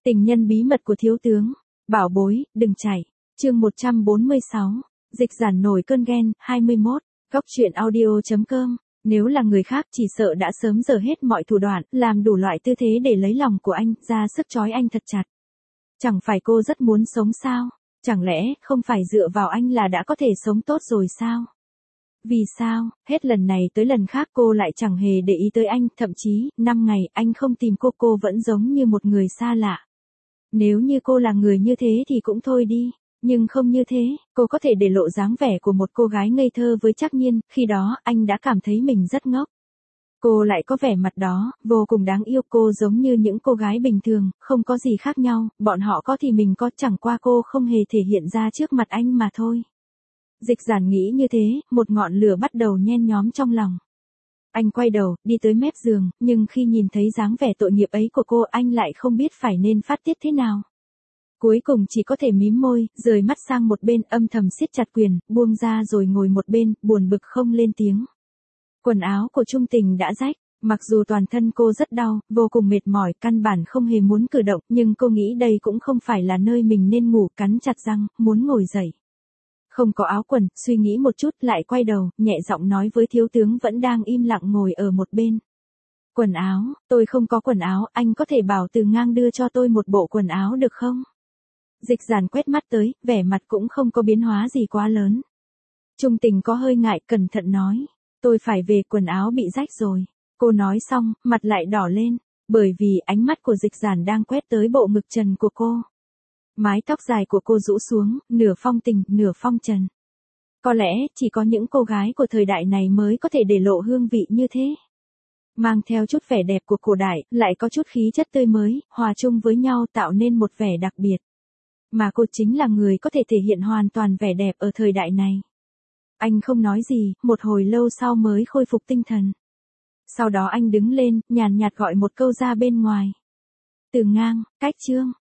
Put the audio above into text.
Tình nhân bí mật của thiếu tướng. Bảo bối, đừng chạy. Chương 146. Dịch giản nổi cơn ghen. 21. Góc truyện audio.com. Nếu là người khác chỉ sợ đã sớm dở hết mọi thủ đoạn, làm đủ loại tư thế để lấy lòng của anh, ra sức trói anh thật chặt. Chẳng phải cô rất muốn sống sao? Chẳng lẽ không phải dựa vào anh là đã có thể sống tốt rồi sao? Vì sao, hết lần này tới lần khác cô lại chẳng hề để ý tới anh, thậm chí, 5 ngày anh không tìm cô vẫn giống như một người xa lạ. Nếu như cô là người như thế thì cũng thôi đi, nhưng không như thế, cô có thể để lộ dáng vẻ của một cô gái ngây thơ với Trác Nhiên, khi đó anh đã cảm thấy mình rất ngốc. Cô lại có vẻ mặt đó, vô cùng đáng yêu, cô giống như những cô gái bình thường, không có gì khác nhau, bọn họ có thì mình có, chẳng qua cô không hề thể hiện ra trước mặt anh mà thôi. Dịch giản nghĩ như thế, một ngọn lửa bắt đầu nhen nhóm trong lòng. Anh quay đầu, đi tới mép giường, nhưng khi nhìn thấy dáng vẻ tội nghiệp ấy của cô, anh lại không biết phải nên phát tiết thế nào. Cuối cùng chỉ có thể mím môi, rời mắt sang một bên, âm thầm siết chặt quyền, buông ra rồi ngồi một bên, buồn bực không lên tiếng. Quần áo của Trung Tình đã rách, mặc dù toàn thân cô rất đau, vô cùng mệt mỏi, căn bản không hề muốn cử động, nhưng cô nghĩ đây cũng không phải là nơi mình nên ngủ, cắn chặt răng, muốn ngồi dậy. Không có áo quần, suy nghĩ một chút lại quay đầu, nhẹ giọng nói với thiếu tướng vẫn đang im lặng ngồi ở một bên. Quần áo, tôi không có quần áo, anh có thể bảo Từ Ngang đưa cho tôi một bộ quần áo được không? Dịch giản quét mắt tới, vẻ mặt cũng không có biến hóa gì quá lớn. Trung Tình có hơi ngại, cẩn thận nói. Tôi phải về, quần áo bị rách rồi. Cô nói xong, mặt lại đỏ lên, bởi vì ánh mắt của dịch giản đang quét tới bộ ngực trần của cô. Mái tóc dài của cô rũ xuống, nửa phong tình, nửa phong trần. Có lẽ, chỉ có những cô gái của thời đại này mới có thể để lộ hương vị như thế. Mang theo chút vẻ đẹp của cổ đại, lại có chút khí chất tươi mới, hòa chung với nhau tạo nên một vẻ đặc biệt. Mà cô chính là người có thể thể hiện hoàn toàn vẻ đẹp ở thời đại này. Anh không nói gì, một hồi lâu sau mới khôi phục tinh thần. Sau đó anh đứng lên, nhàn nhạt gọi một câu ra bên ngoài. Từ Ngang, cách Trương.